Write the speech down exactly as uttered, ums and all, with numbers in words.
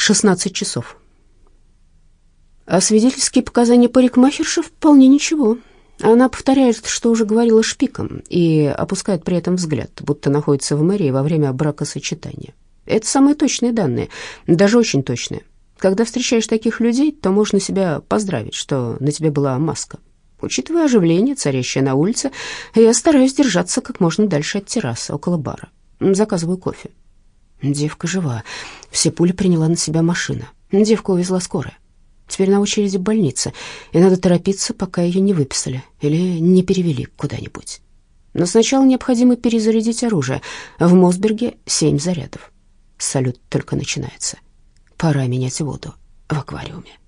шестнадцать часов. А свидетельские показания парикмахерши вполне ничего. Она повторяет, что уже говорила шпиком, и опускает при этом взгляд, будто находится в мэрии во время бракосочетания. Это самые точные данные, даже очень точные. Когда встречаешь таких людей, то можно себя поздравить, что на тебе была маска. Учитывая оживление, царящее на улице, я стараюсь держаться как можно дальше от террасы, около бара. Заказываю кофе. Девка жива. Все пули приняла на себя машина. Девку увезла скорая. Теперь на очереди больница, и надо торопиться, пока ее не выписали или не перевели куда-нибудь. Но сначала необходимо перезарядить оружие. В Мосберге семь зарядов. Салют только начинается. Пора менять воду в аквариуме.